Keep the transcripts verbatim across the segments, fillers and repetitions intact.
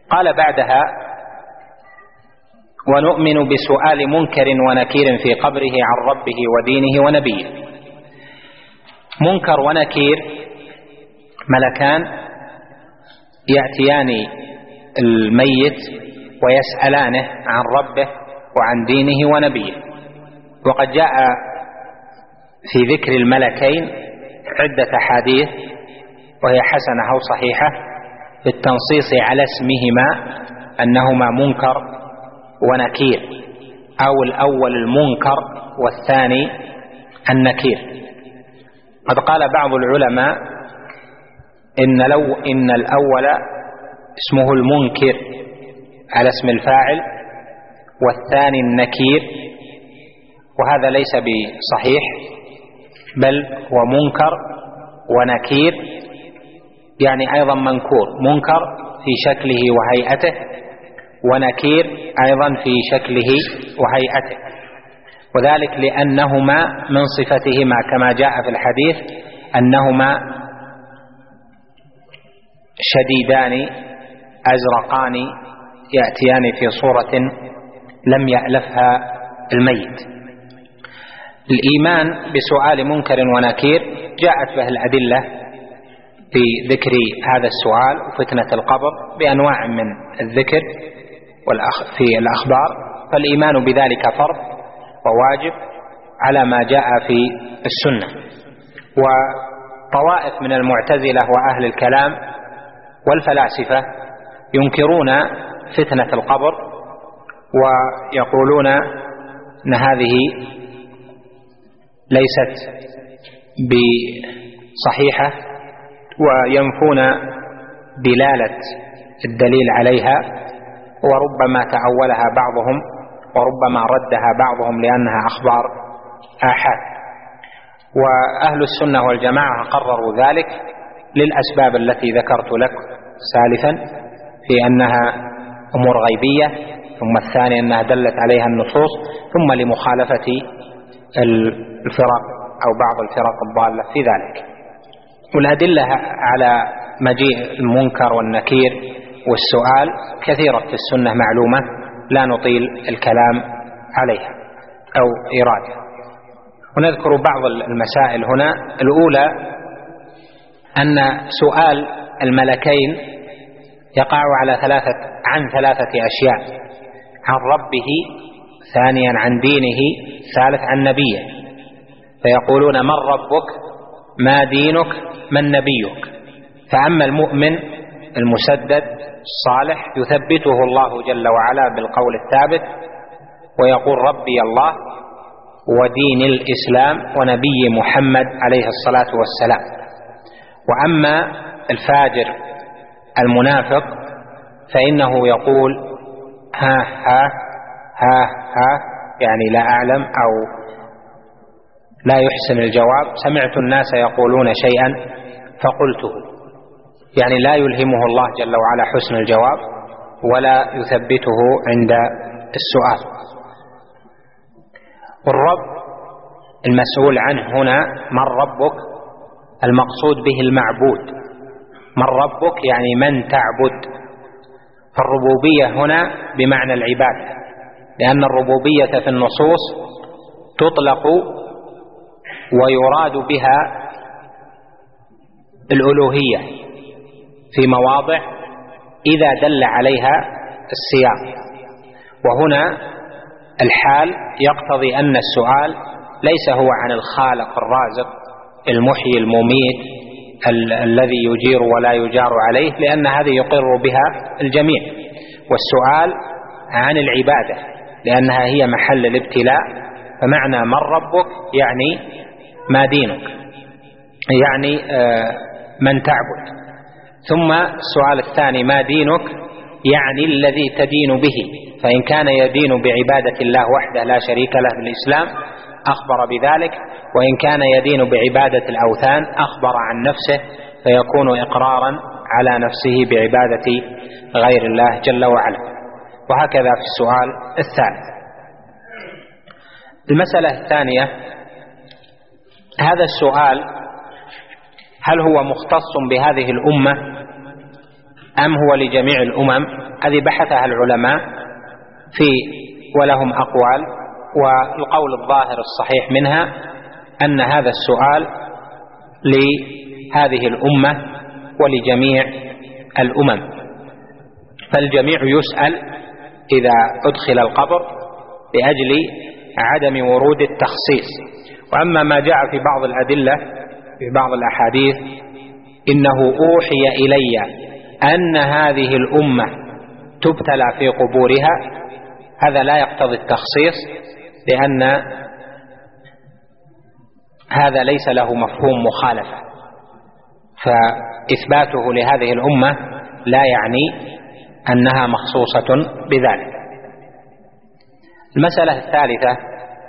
قال بعدها: ونؤمن بسؤال منكر ونكير في قبره عن ربه ودينه ونبيه. منكر ونكير ملكان يأتيان الميت ويسألانه عن ربه وعن دينه ونبيه. وقد جاء في ذكر الملكين عدة أحاديث وهي حسنة أو صحيحة بالتنصيص على اسمهما أنهما منكر ونكير، أو الأول المنكر والثاني النكير. قد قال بعض العلماء إن لو إن الأول اسمه المنكر على اسم الفاعل والثاني النكير، وهذا ليس بصحيح، بل هو منكر ونكير يعني أيضا منكور، منكر في شكله وهيئته، ونكير أيضا في شكله وهيئته، وذلك لأنهما من صفتهما كما جاء في الحديث أنهما شديدان أزرقان يأتيان في صورة لم يألفها الميت. الإيمان بسؤال منكر ونكير جاءت به الأدلة في ذكر هذا السؤال وفتنة القبر بأنواع من الذكر في الأخبار، فالإيمان بذلك فرض وواجب على ما جاء في السنة. وطوائف من المعتزلة وأهل الكلام والفلاسفة ينكرون فتنة القبر ويقولون أن هذه ليست بصحيحة، وينفون دلالة الدليل عليها، وربما تأولها بعضهم وربما ردها بعضهم لأنها أخبار آحاد. وأهل السنة والجماعة قرروا ذلك للأسباب التي ذكرت لك سالفا، في أنها أمور غيبية، ثم الثاني أنها دلت عليها النصوص، ثم لمخالفة الفرق أو بعض الفرق الضالة في ذلك. والأدلة على مجيء المنكر والنكير والسؤال كثيرة في السنة معلومة لا نطيل الكلام عليها أو إرادة. ونذكر بعض المسائل هنا. الأولى أن سؤال الملكين يقع على ثلاثة عن ثلاثة أشياء: عن ربه، ثانيا عن دينه، ثالث عن نبيه. فيقولون: من ربك؟ ما دينك؟ من نبيك؟ فأما المؤمن المسدد الصالح يثبته الله جل وعلا بالقول الثابت ويقول: ربي الله ودين الإسلام ونبي محمد عليه الصلاة والسلام. وأما الفاجر المنافق فإنه يقول: ها ها ها ها، يعني لا أعلم أو لا يحسن الجواب، سمعت الناس يقولون شيئا فقلته، يعني لا يلهمه الله جل وعلا حسن الجواب ولا يثبته عند السؤال. والرب المسؤول عنه هنا من ربك، المقصود به المعبود. من ربك يعني من تعبد، فالربوبية هنا بمعنى العبادة، لأن الربوبية في النصوص تطلق ويراد بها الألوهية في مواضع إذا دل عليها السياق. وهنا الحال يقتضي أن السؤال ليس هو عن الخالق الرازق المحيي المميت ال- الذي يجير ولا يجار عليه، لأن هذه يقر بها الجميع. والسؤال عن العبادة لأنها هي محل الابتلاء. فمعنى من ربك يعني ما دينك، يعني آه من تعبد. ثم السؤال الثاني ما دينك يعني الذي تدين به، فإن كان يدين بعبادة الله وحده لا شريك له بالإسلام أخبر بذلك، وإن كان يدين بعبادة الأوثان أخبر عن نفسه، فيكون إقرارا على نفسه بعبادة غير الله جل وعلا. وهكذا في السؤال الثالث. المسألة الثانية: هذا السؤال هل هو مختص بهذه الأمة أم هو لجميع الأمم؟ هذه بحثها العلماء في ولهم أقوال، والقول الظاهر الصحيح منها أن هذا السؤال لهذه الأمة ولجميع الأمم، فالجميع يسأل إذا أدخل القبر لأجل عدم ورود التخصيص. وأما ما جاء في بعض الأدلة في بعض الأحاديث إنه أوحي إلي أن هذه الأمة تبتلى في قبورها، هذا لا يقتضي التخصيص، لأن هذا ليس له مفهوم مخالفة، فإثباته لهذه الأمة لا يعني أنها مخصوصة بذلك. المسألة الثالثة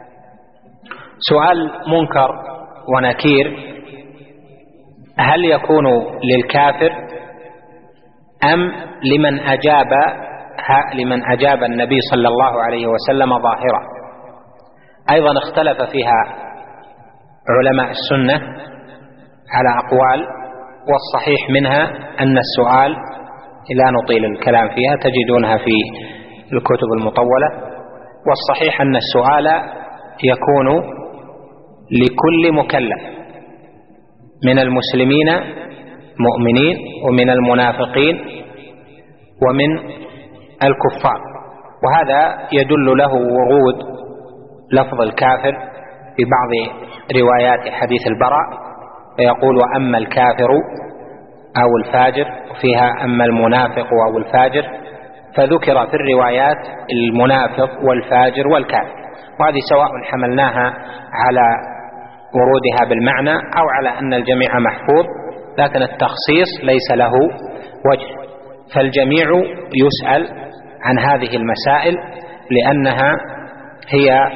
سؤال منكر ونكير: هل يكون للكافر أم لمن أجاب لمن أجاب النبي صلى الله عليه وسلم ظاهرة؟ أيضا اختلف فيها علماء السنة على أقوال، والصحيح منها أن السؤال لا نطيل الكلام فيها، تجدونها في الكتب المطولة، والصحيح أن السؤال يكون لكل مكلف من المسلمين مؤمنين ومن المنافقين ومن الكفار، وهذا يدل له ورود لفظ الكافر في بعض روايات حديث البراء، فيقول وأما الكافر أو الفاجر، وفيها أما المنافق أو الفاجر، فذكر في الروايات المنافق والفاجر والكافر، وهذه سواء حملناها على ورودها بالمعنى أو على أن الجميع محفوظ، لكن التخصيص ليس له وجه، فالجميع يسأل عن هذه المسائل لأنها هي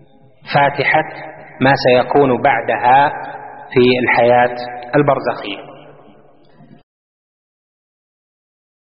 فاتحة ما سيكون بعدها في الحياة البرزخية.